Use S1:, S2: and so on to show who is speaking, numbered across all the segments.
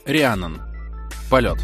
S1: Рианнон. Полет.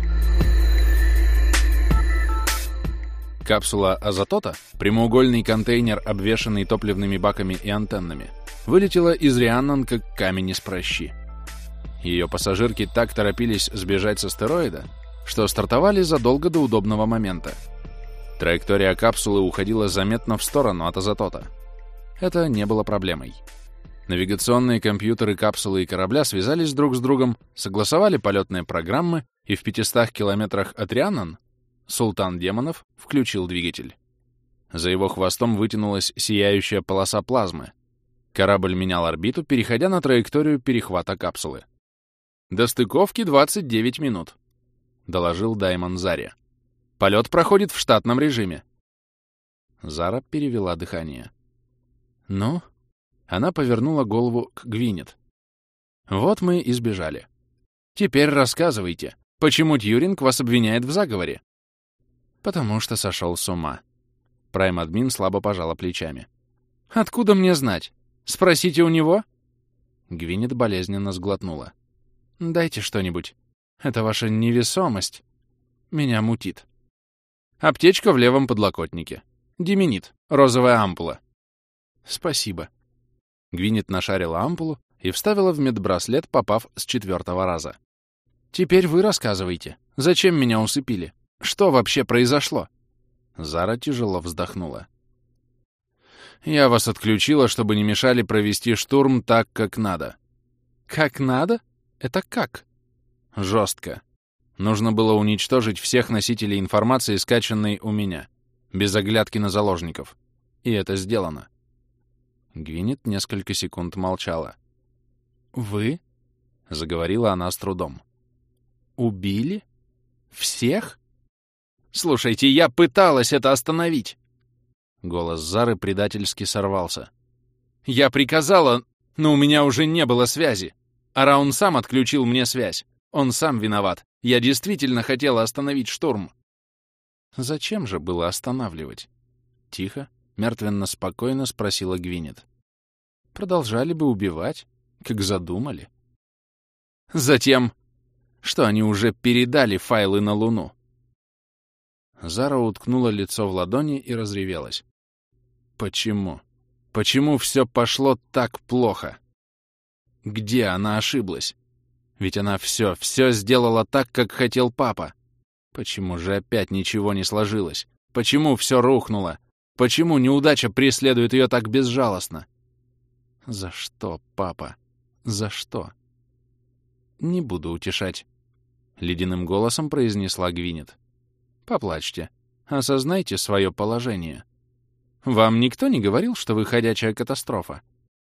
S1: Капсула Азотота, прямоугольный контейнер, обвешанный топливными баками и антеннами, вылетела из Рианнон как камень из пращи. Ее пассажирки так торопились сбежать с астероида, что стартовали задолго до удобного момента. Траектория капсулы уходила заметно в сторону от Азотота. Это не было проблемой. Навигационные компьютеры капсулы и корабля связались друг с другом, согласовали полетные программы, и в 500 километрах от Рианнон Султан Демонов включил двигатель. За его хвостом вытянулась сияющая полоса плазмы. Корабль менял орбиту, переходя на траекторию перехвата капсулы. «До стыковки 29 минут», — доложил Даймон Заре. «Полет проходит в штатном режиме». Зара перевела дыхание. «Ну?» Она повернула голову к Гвинет. «Вот мы и сбежали. Теперь рассказывайте, почему Тьюринг вас обвиняет в заговоре?» «Потому что сошел с ума». Прайм-админ слабо пожала плечами. «Откуда мне знать? Спросите у него?» Гвинет болезненно сглотнула. «Дайте что-нибудь. Это ваша невесомость. Меня мутит». «Аптечка в левом подлокотнике. Дименит. Розовая ампула». «Спасибо». Гвинет нашарила ампулу и вставила в медбраслет, попав с 4-го раза. «Теперь вы рассказывайте. Зачем меня усыпили? Что вообще произошло?» Зара тяжело вздохнула. «Я вас отключила, чтобы не мешали провести штурм так, как надо». «Как надо? Это как?» «Жестко. Нужно было уничтожить всех носителей информации, скачанной у меня, без оглядки на заложников. И это сделано». Гвинет несколько секунд молчала. «Вы?» — заговорила она с трудом. «Убили? Всех?» «Слушайте, я пыталась это остановить!» Голос Зары предательски сорвался. «Я приказала, но у меня уже не было связи. Араун сам отключил мне связь. Он сам виноват. Я действительно хотела остановить штурм». «Зачем же было останавливать?» Тихо, мертвенно-спокойно спросила Гвинет. «Продолжали бы убивать, как задумали». «Затем, что они уже передали файлы на Луну». Зара уткнула лицо в ладони и разревелась. «Почему? Почему все пошло так плохо? Где она ошиблась? Ведь она все сделала так, как хотел папа. Почему же опять ничего не сложилось? Почему все рухнуло? Почему неудача преследует ее так безжалостно?» «За что, папа? За что?» «Не буду утешать», — ледяным голосом произнесла Гвинет. «Поплачьте. Осознайте свое положение. Вам никто не говорил, что вы ходячая катастрофа?»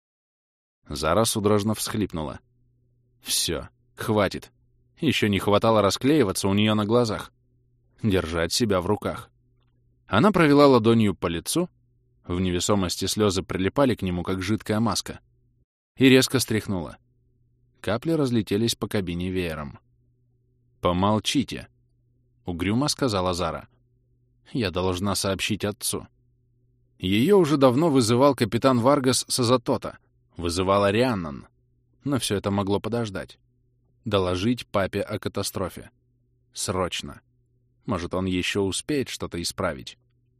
S1: Зара судорожно всхлипнула. «Все, хватит. Еще не хватало расклеиваться у нее на глазах. Держать себя в руках». Она провела ладонью по лицу, в невесомости слезы прилипали к нему, как жидкая маска, и резко стряхнула. Капли разлетелись по кабине веером. «Помолчите», — угрюмо сказала Зара. «Я должна сообщить отцу». Ее уже давно вызывал капитан Варгас с Азотота, вызывала Рианнон, но все это могло подождать. Доложить папе о катастрофе. Срочно. Может, он еще успеет что-то исправить.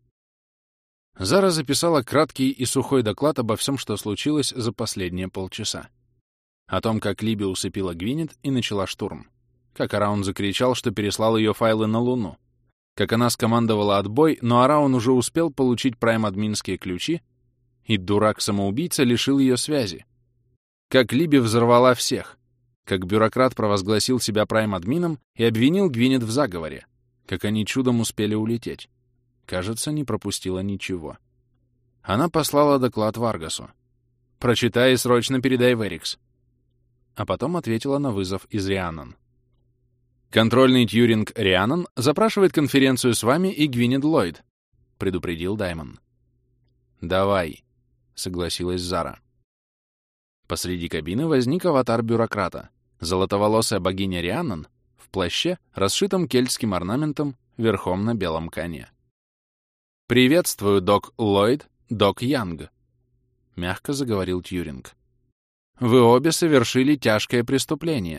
S1: Зара записала краткий и сухой доклад обо всем, что случилось за последние полчаса. О том, как Либи усыпила Гвинет и начала штурм. Как Араун закричал, что переслал ее файлы на Луну. Как она скомандовала отбой, но Араун уже успел получить прайм-админские ключи, и дурак-самоубийца лишил ее связи. Как Либи взорвала всех. Как бюрократ провозгласил себя прайм-админом и обвинил Гвинет в заговоре. Как они чудом успели улететь. Кажется, не пропустила ничего. Она послала доклад Варгасу. «Прочитай и срочно передай в Эрикс». А потом ответила на вызов из Рианнон. «Контрольный Тьюринг Рианнон запрашивает конференцию с вами и Гвинет Ллойд», — предупредил Даймон. «Давай», — согласилась Зара. Посреди кабины возник аватар бюрократа. Золотоволосая богиня Рианнон в плаще, расшитом кельтским орнаментом, верхом на белом коне. «Приветствую, док Ллойд, док Янг», — мягко заговорил Тьюринг. «Вы обе совершили тяжкое преступление.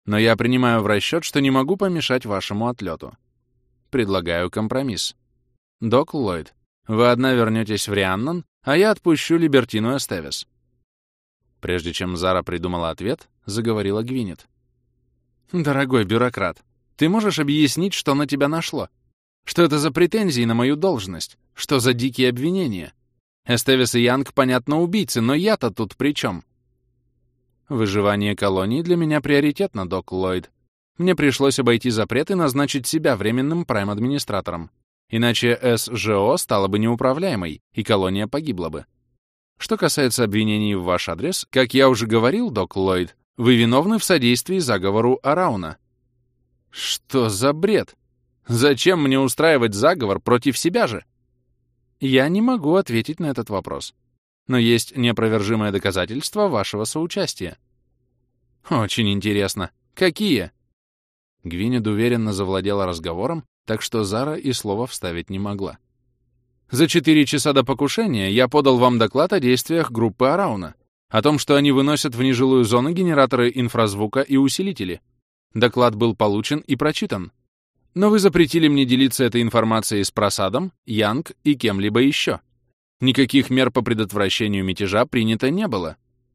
S1: Но я принимаю в расчет, что не могу помешать вашему отлету. Предлагаю компромисс. Док Ллойд, вы одна вернетесь в Рианнон, а я отпущу Либертину Эстевес. Прежде чем Зара придумала ответ, заговорила Гвинет. «Дорогой бюрократ, ты можешь объяснить, что на тебя нашло? Что это за претензии на мою должность? Что за дикие обвинения? Эстевес и Янг, понятно, убийцы, но я-то тут при чем?» «Выживание колонии для меня приоритетно, док Ллойд. Мне пришлось обойти запрет и назначить себя временным прайм-администратором. Иначе СЖО стала бы неуправляемой, и колония погибла бы. Что касается обвинений в ваш адрес, как я уже говорил, док Ллойд, вы виновны в содействии заговору Арауна». «Что за бред? Зачем мне устраивать заговор против себя же?» «Я не могу ответить на этот вопрос. Но есть неопровержимое доказательство вашего соучастия». «Очень интересно. Какие?» Гвинет уверенно завладела разговором, так что Зара и слова вставить не могла. «За 4 часа до покушения я подал вам доклад о действиях группы Арауна, о том, что они выносят в нежилую зону генераторы инфразвука и усилители. Доклад был получен и прочитан. Но вы запретили мне делиться этой информацией с Прасадом, Янг и кем-либо еще. Никаких мер по предотвращению мятежа принято не было».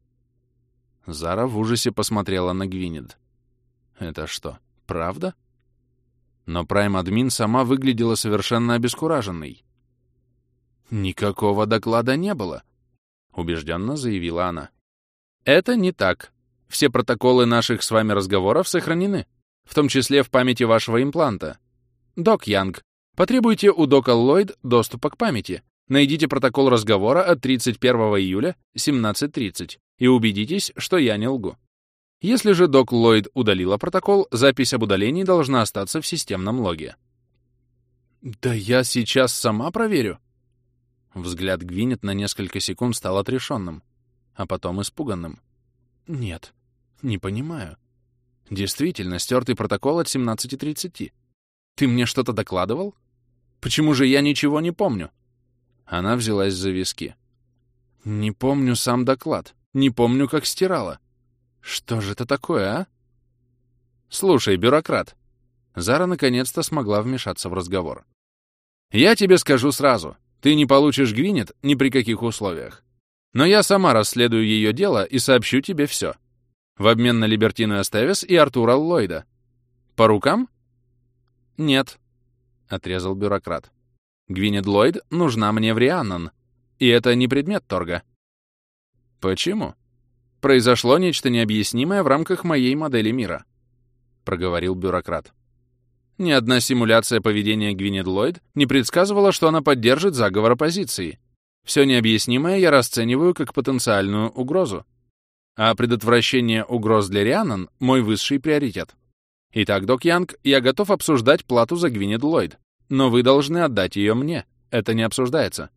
S1: Зара в ужасе посмотрела на Гвинет. «Это что, правда?» Но прайм-админ сама выглядела совершенно обескураженной. «Никакого доклада не было», — убежденно заявила она. «Это не так. Все протоколы наших с вами разговоров сохранены, в том числе в памяти вашего импланта. Док Янг, потребуйте у дока Ллойд доступа к памяти. Найдите протокол разговора от 31 июля 17:30 и убедитесь, что я не лгу. Если же док Ллойд удалила протокол, запись об удалении должна остаться в системном логе». «Да я сейчас сама проверю». Взгляд Гвинет на несколько секунд стал отрешенным, а потом испуганным. «Нет, не понимаю. Действительно, стертый протокол от 17:30. Ты мне что-то докладывал? Почему же я ничего не помню?» Она взялась за виски. «Не помню сам доклад. Не помню, как стирала. Что же это такое, а?» «Слушай, бюрократ». Зара наконец-то смогла вмешаться в разговор. «Я тебе скажу сразу. Ты не получишь Гвинет ни при каких условиях. Но я сама расследую ее дело и сообщу тебе все. В обмен на Либертину Эстевес и Артура Ллойда. По рукам?» «Нет», — отрезал бюрократ. «Гвинет Ллойд нужна мне в Рианнон, и это не предмет торга». «Почему?» «Произошло нечто необъяснимое в рамках моей модели мира», — проговорил бюрократ. «Ни одна симуляция поведения Гвинет Ллойд не предсказывала, что она поддержит заговор оппозиции. Все необъяснимое я расцениваю как потенциальную угрозу. А предотвращение угроз для Рианнон — мой высший приоритет. Итак, док Янг, я готов обсуждать плату за Гвинет Ллойд, но вы должны отдать ее мне. Это не обсуждается».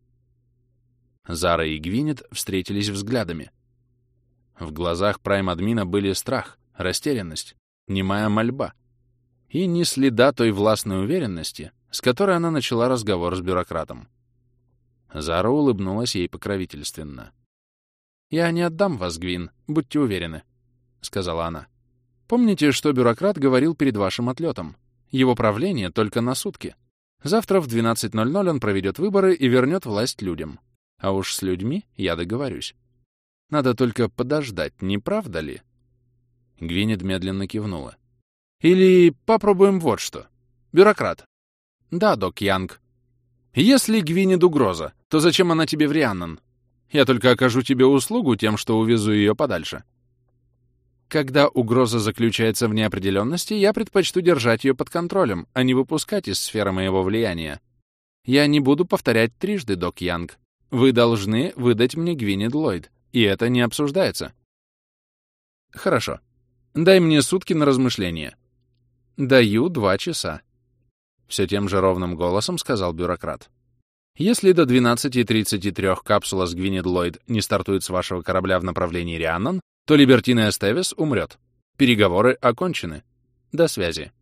S1: Зара и Гвинет встретились взглядами. В глазах прайм-админа были страх, растерянность, немая мольба и ни следа той властной уверенности, с которой она начала разговор с бюрократом. Зара улыбнулась ей покровительственно. «Я не отдам вас, Гвин, будьте уверены», — сказала она. «Помните, что бюрократ говорил перед вашим отлетом? Его правление только на сутки. Завтра в 12:00 он проведет выборы и вернет власть людям. А уж с людьми я договорюсь. Надо только подождать, не правда ли?» Гвинет медленно кивнула. «Или попробуем вот что. Бюрократ». «Да, док Янг. Если Гвинет угроза, то зачем она тебе в Рианнон? Я только окажу тебе услугу тем, что увезу ее подальше. Когда угроза заключается в неопределенности, я предпочту держать ее под контролем, а не выпускать из сферы моего влияния. Я не буду повторять трижды, док Янг. Вы должны выдать мне Гвинет Ллойд, и это не обсуждается». «Хорошо. Дай мне сутки на размышление». «Даю 2 часа», — все тем же ровным голосом сказал бюрократ. «Если до 12:33 капсула с Гвинет Ллойд не стартует с вашего корабля в направлении Рианнон, то Либертина Эстевес умрет. Переговоры окончены. До связи».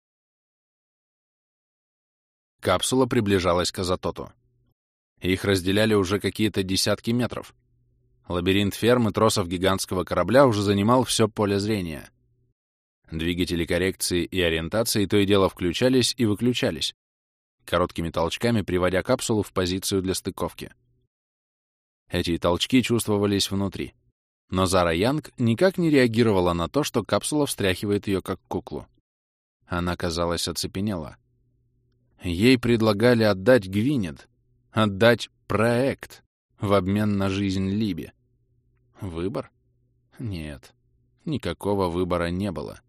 S1: Капсула приближалась к Азатоту. Их разделяли уже какие-то десятки метров. Лабиринт ферм и тросов гигантского корабля уже занимал все поле зрения. Двигатели коррекции и ориентации то и дело включались и выключались, короткими толчками приводя капсулу в позицию для стыковки. Эти толчки чувствовались внутри. Но Зара Янг никак не реагировала на то, что капсула встряхивает ее как куклу. Она, казалось, оцепенела. Ей предлагали отдать Гвинет, отдать проект в обмен на жизнь Либи. Выбор? Нет, никакого выбора не было.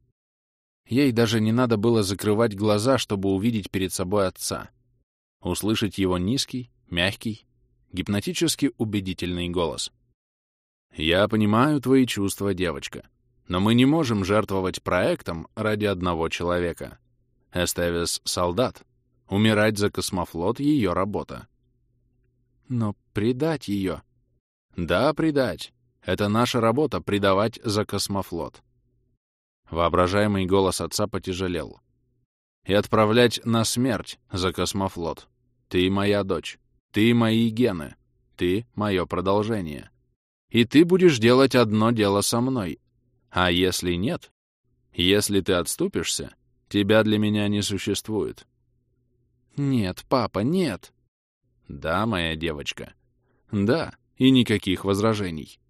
S1: Ей даже не надо было закрывать глаза, чтобы увидеть перед собой отца, услышать его низкий, мягкий, гипнотически убедительный голос. «Я понимаю твои чувства, девочка, но мы не можем жертвовать проектом ради одного человека. Эстевес — солдат. Умирать за космофлот — ее работа». «Но предать ее...» «Да, предать. Это наша работа — предавать за космофлот». Воображаемый голос отца потяжелел. «И отправлять на смерть за космофлот. Ты моя дочь. Ты мои гены. Ты мое продолжение. И ты будешь делать одно дело со мной. А если нет, если ты отступишься, тебя для меня не существует». «Нет, папа, нет». «Да, моя девочка. Да, и никаких возражений».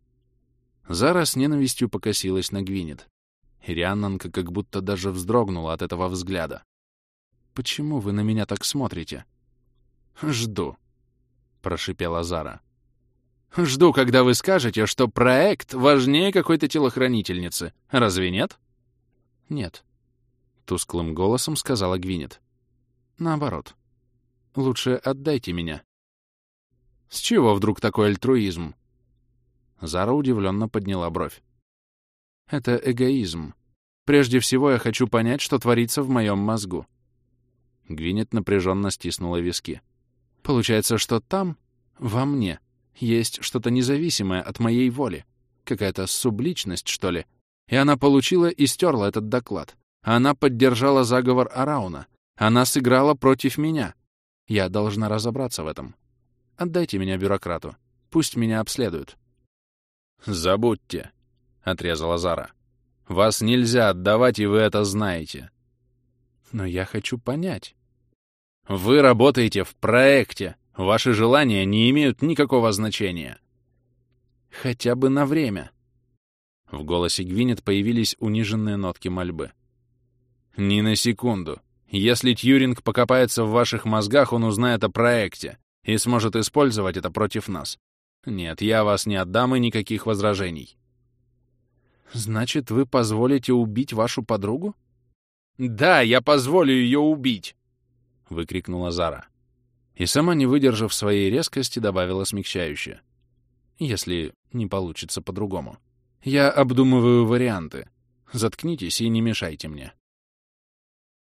S1: Зара с ненавистью покосилась на Гвинет. И Рианнанка как будто даже вздрогнула от этого взгляда. «Почему вы на меня так смотрите?» «Жду», — прошипела Зара. «Жду, когда вы скажете, что проект важнее какой-то телохранительницы. Разве нет?» «Нет», — тусклым голосом сказала Гвинет. «Наоборот. Лучше отдайте меня». «С чего вдруг такой альтруизм?» Зара удивленно подняла бровь. «Это эгоизм. Прежде всего я хочу понять, что творится в моем мозгу». Гвинет напряженно стиснула виски. «Получается, что там, во мне, есть что-то независимое от моей воли. Какая-то субличность, что ли. И она получила и стерла этот доклад. Она поддержала заговор Арауна. Она сыграла против меня. Я должна разобраться в этом. Отдайте меня бюрократу. Пусть меня обследуют». «Забудьте», — отрезала Зара. «Вас нельзя отдавать, и вы это знаете». «Но я хочу понять». «Вы работаете в проекте. Ваши желания не имеют никакого значения». «Хотя бы на время». В голосе Гвинет появились униженные нотки мольбы. «Ни на секунду. Если Тьюринг покопается в ваших мозгах, он узнает о проекте и сможет использовать это против нас. Нет, я вас не отдам и никаких возражений». «Значит, вы позволите убить вашу подругу?» «Да, я позволю ее убить!» — выкрикнула Зара. И сама, не выдержав своей резкости, добавила смягчающе. «Если не получится по-другому. Я обдумываю варианты. Заткнитесь и не мешайте мне».